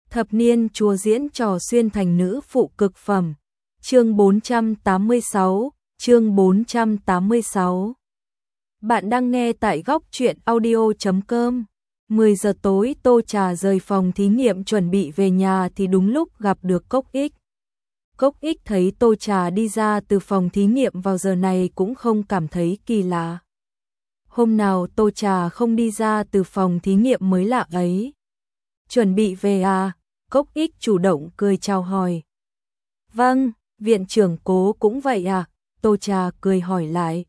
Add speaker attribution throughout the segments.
Speaker 1: Thập niên chúa diễn trò xuyên thành nữ phụ cực phẩm. Chương 486, chương 486. Bạn đang nghe tại góc truyện audio.com. 10 giờ tối Tô Trà rời phòng thí nghiệm chuẩn bị về nhà thì đúng lúc gặp được Cốc Ích. Cốc Ích thấy Tô Trà đi ra từ phòng thí nghiệm vào giờ này cũng không cảm thấy kỳ lạ. Hôm nào Tô Trà không đi ra từ phòng thí nghiệm mới lạ ấy. Chuẩn bị về à? Cốc Ích chủ động cười chào hỏi. Vâng, viện trưởng Cố cũng vậy à? Tô Trà cười hỏi lại.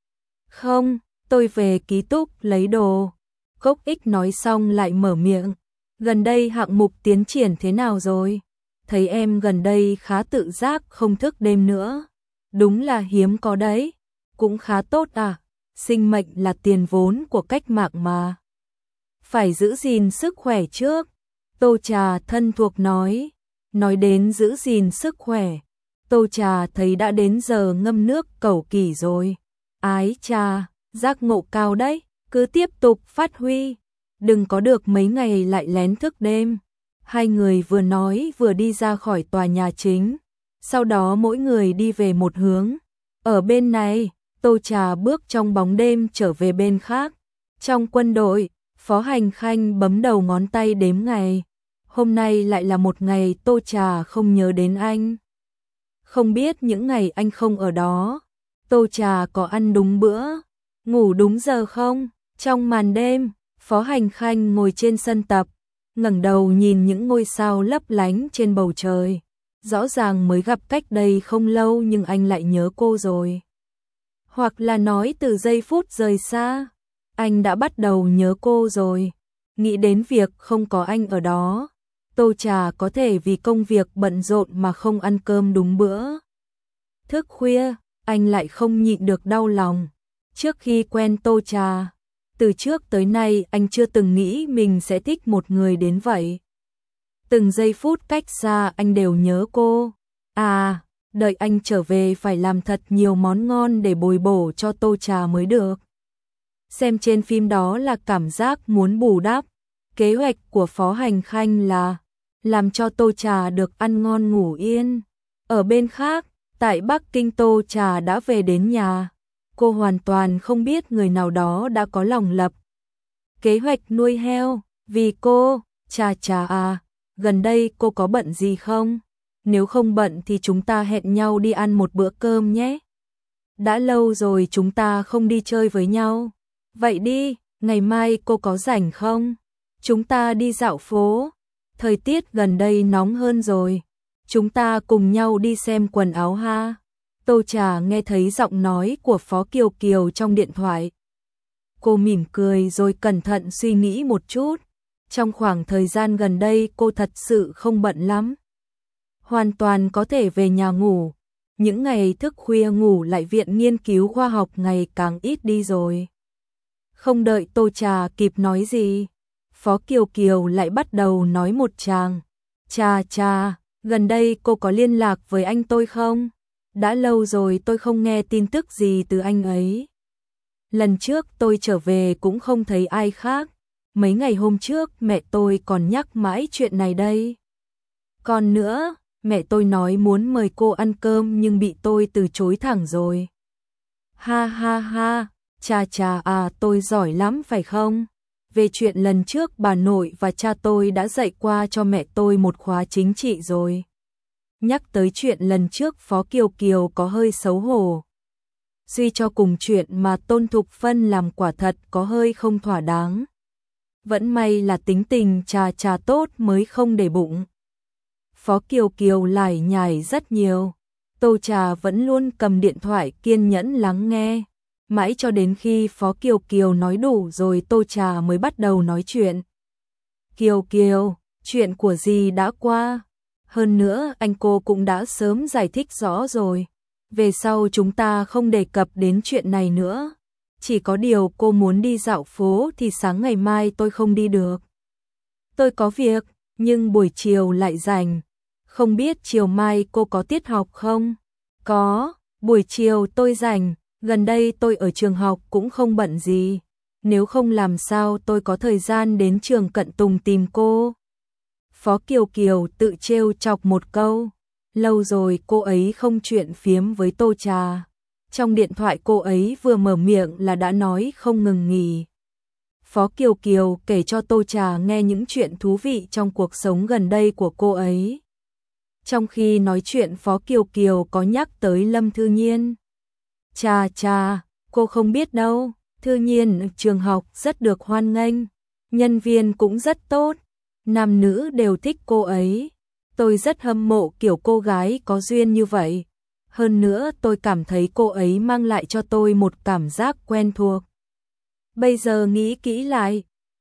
Speaker 1: Không, tôi về ký túc lấy đồ. Cốc Ích nói xong lại mở miệng. Gần đây hạng mục tiến triển thế nào rồi? Thấy em gần đây khá tự giác không thức đêm nữa. Đúng là hiếm có đấy. Cũng khá tốt à? Sinh mệnh là tiền vốn của cách mạng mà. Phải giữ gìn sức khỏe trước. Tô Trà thân thuộc nói. Nói đến giữ gìn sức khỏe. Tô Trà thấy đã đến giờ ngâm nước cẩu kỷ rồi. Ái chà, giác ngộ cao đấy. Cứ tiếp tục phát huy. Đừng có được mấy ngày lại lén thức đêm. Hai người vừa nói vừa đi ra khỏi tòa nhà chính. Sau đó mỗi người đi về một hướng. Ở bên này, Tô Trà bước trong bóng đêm trở về bên khác. Trong quân đội, Phó Hành Khanh bấm đầu ngón tay đếm ngày. Hôm nay lại là một ngày Tô Trà không nhớ đến anh. Không biết những ngày anh không ở đó, Tô Trà có ăn đúng bữa, ngủ đúng giờ không? Trong màn đêm, Phó Hành Khanh ngồi trên sân tập, ngẩng đầu nhìn những ngôi sao lấp lánh trên bầu trời. Rõ ràng mới gặp cách đây không lâu nhưng anh lại nhớ cô rồi. Hoặc là nói từ giây phút rời xa, anh đã bắt đầu nhớ cô rồi. Nghĩ đến việc không có anh ở đó, Tô Trà có thể vì công việc bận rộn mà không ăn cơm đúng bữa. Thức khuya, anh lại không nhịn được đau lòng. Trước khi quen Tô Trà, từ trước tới nay anh chưa từng nghĩ mình sẽ thích một người đến vậy. Từng giây phút cách xa anh đều nhớ cô. À, đợi anh trở về phải làm thật nhiều món ngon để bồi bổ cho Tô Trà mới được. Xem trên phim đó là cảm giác muốn bù đắp. Kế hoạch của Phó Hành Khanh là làm cho Tô Trà được ăn ngon ngủ yên. Ở bên khác, tại Bắc Kinh Tô Trà đã về đến nhà. Cô hoàn toàn không biết người nào đó đã có lòng lập kế hoạch nuôi heo vì cô. Trà à, gần đây cô có bận gì không? Nếu không bận thì chúng ta hẹn nhau đi ăn một bữa cơm nhé. Đã lâu rồi chúng ta không đi chơi với nhau. Vậy đi, ngày mai cô có rảnh không? Chúng ta đi dạo phố. Thời tiết gần đây nóng hơn rồi. Chúng ta cùng nhau đi xem quần áo ha. Tô Trà nghe thấy giọng nói của Phó Kiều Kiều trong điện thoại. Cô mỉm cười rồi cẩn thận suy nghĩ một chút. Trong khoảng thời gian gần đây cô thật sự không bận lắm. Hoàn toàn có thể về nhà ngủ. Những ngày thức khuya ngủ lại viện nghiên cứu khoa học ngày càng ít đi rồi. Không đợi Tô Trà kịp nói gì, Phó Kiều Kiều lại bắt đầu nói một tràng. Trà, gần đây cô có liên lạc với anh tôi không? Đã lâu rồi tôi không nghe tin tức gì từ anh ấy. Lần trước tôi trở về cũng không thấy ai khác. Mấy ngày hôm trước mẹ tôi còn nhắc mãi chuyện này đây. Còn nữa, mẹ tôi nói muốn mời cô ăn cơm nhưng bị tôi từ chối thẳng rồi. Ha, Trà à, tôi giỏi lắm phải không? Về chuyện lần trước bà nội và cha tôi đã dạy qua cho mẹ tôi một khóa chính trị rồi. Nhắc tới chuyện lần trước Phó Kiều Kiều có hơi xấu hổ. Suy cho cùng chuyện mà Tôn Thục Phân làm quả thật có hơi không thỏa đáng. Vẫn may là tính tình Trà tốt mới không để bụng. Phó Kiều Kiều lải nhải rất nhiều. Tô Trà vẫn luôn cầm điện thoại kiên nhẫn lắng nghe. Mãi cho đến khi Phó Kiều Kiều nói đủ rồi Tô Trà mới bắt đầu nói chuyện. Kiều, chuyện của dì đã qua. Hơn nữa anh cô cũng đã sớm giải thích rõ rồi. Về sau chúng ta không đề cập đến chuyện này nữa. Chỉ có điều cô muốn đi dạo phố thì sáng ngày mai tôi không đi được. Tôi có việc, nhưng buổi chiều lại rảnh. Không biết chiều mai cô có tiết học không? Có, buổi chiều tôi rảnh. Gần đây tôi ở trường học cũng không bận gì. Nếu không làm sao tôi có thời gian đến trường Cận Tùng tìm cô. Phó Kiều Kiều tự trêu chọc một câu. Lâu rồi cô ấy không chuyện phiếm với Tô Trà. Trong điện thoại cô ấy vừa mở miệng là đã nói không ngừng nghỉ. Phó Kiều Kiều kể cho Tô Trà nghe những chuyện thú vị trong cuộc sống gần đây của cô ấy. Trong khi nói chuyện Phó Kiều Kiều có nhắc tới Lâm Thư Nhiên. Chà, cô không biết đâu, Thư Nhiên trường học rất được hoan nghênh, nhân viên cũng rất tốt, nam nữ đều thích cô ấy. Tôi rất hâm mộ kiểu cô gái có duyên như vậy. Hơn nữa tôi cảm thấy cô ấy mang lại cho tôi một cảm giác quen thuộc. Bây giờ nghĩ kỹ lại,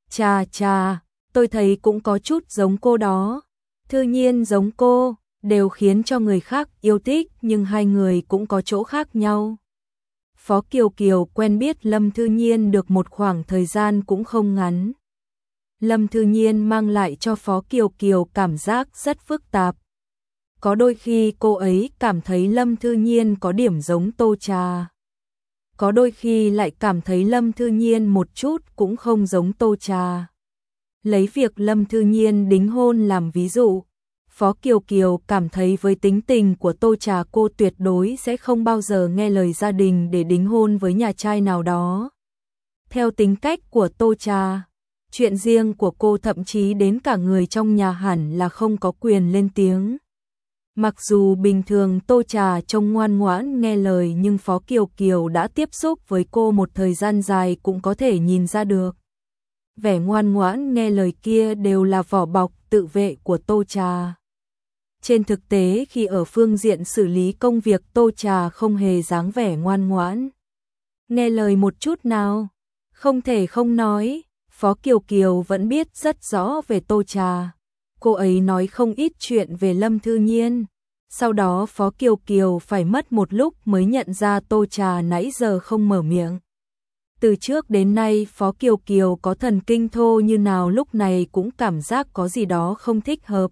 Speaker 1: chà, tôi thấy cũng có chút giống cô đó. Thư Nhiên giống cô, đều khiến cho người khác yêu thích nhưng hai người cũng có chỗ khác nhau. Phó Kiều Kiều quen biết Lâm Thư Nhiên được một khoảng thời gian cũng không ngắn. Lâm Thư Nhiên mang lại cho Phó Kiều Kiều cảm giác rất phức tạp. Có đôi khi cô ấy cảm thấy Lâm Thư Nhiên có điểm giống Tô Trà. Có đôi khi lại cảm thấy Lâm Thư Nhiên một chút cũng không giống Tô Trà. Lấy việc Lâm Thư Nhiên đính hôn làm ví dụ, Phó Kiều Kiều cảm thấy với tính tình của Tô Trà cô tuyệt đối sẽ không bao giờ nghe lời gia đình để đính hôn với nhà trai nào đó. Theo tính cách của Tô Trà, chuyện riêng của cô thậm chí đến cả người trong nhà hẳn là không có quyền lên tiếng. Mặc dù bình thường Tô Trà trông ngoan ngoãn nghe lời nhưng Phó Kiều Kiều đã tiếp xúc với cô một thời gian dài cũng có thể nhìn ra được. Vẻ ngoan ngoãn nghe lời kia đều là vỏ bọc tự vệ của Tô Trà. Trên thực tế khi ở phương diện xử lý công việc Tô Trà không hề dáng vẻ ngoan ngoãn. Nghe lời một chút nào, không thể không nói, Phó Kiều Kiều vẫn biết rất rõ về Tô Trà. Cô ấy nói không ít chuyện về Lâm Thư Nhiên. Sau đó Phó Kiều Kiều phải mất một lúc mới nhận ra Tô Trà nãy giờ không mở miệng. Từ trước đến nay Phó Kiều Kiều có thần kinh thô như nào lúc này cũng cảm giác có gì đó không thích hợp.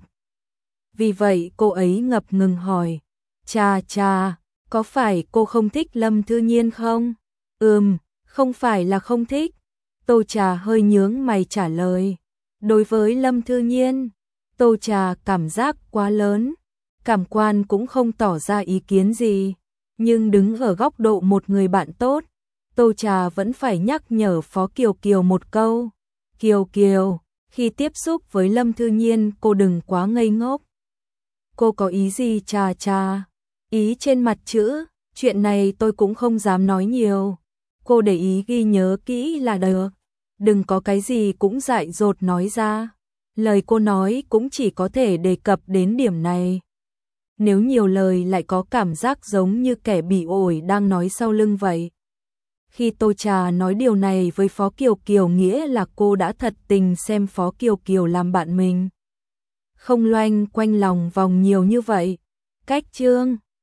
Speaker 1: Vì vậy cô ấy ngập ngừng hỏi, chà, có phải cô không thích Lâm Thư Nhiên không? Không phải là không thích. Tô Trà hơi nhướng mày trả lời. Đối với Lâm Thư Nhiên, Tô Trà cảm giác quá lớn, cảm quan cũng không tỏ ra ý kiến gì. Nhưng đứng ở góc độ một người bạn tốt, Tô Trà vẫn phải nhắc nhở Phó Kiều Kiều một câu. Kiều Kiều, khi tiếp xúc với Lâm Thư Nhiên cô đừng quá ngây ngốc. Cô có ý gì chà, ý trên mặt chữ, chuyện này tôi cũng không dám nói nhiều. Cô để ý ghi nhớ kỹ là được. Đừng có cái gì cũng dại dột nói ra. Lời cô nói cũng chỉ có thể đề cập đến điểm này. Nếu nhiều lời lại có cảm giác giống như kẻ bị ổi đang nói sau lưng vậy. Khi Tô Trà nói điều này với Phó Kiều Kiều nghĩa là cô đã thật tình xem Phó Kiều Kiều làm bạn mình. Không loanh quanh lòng vòng nhiều như vậy. Cách chương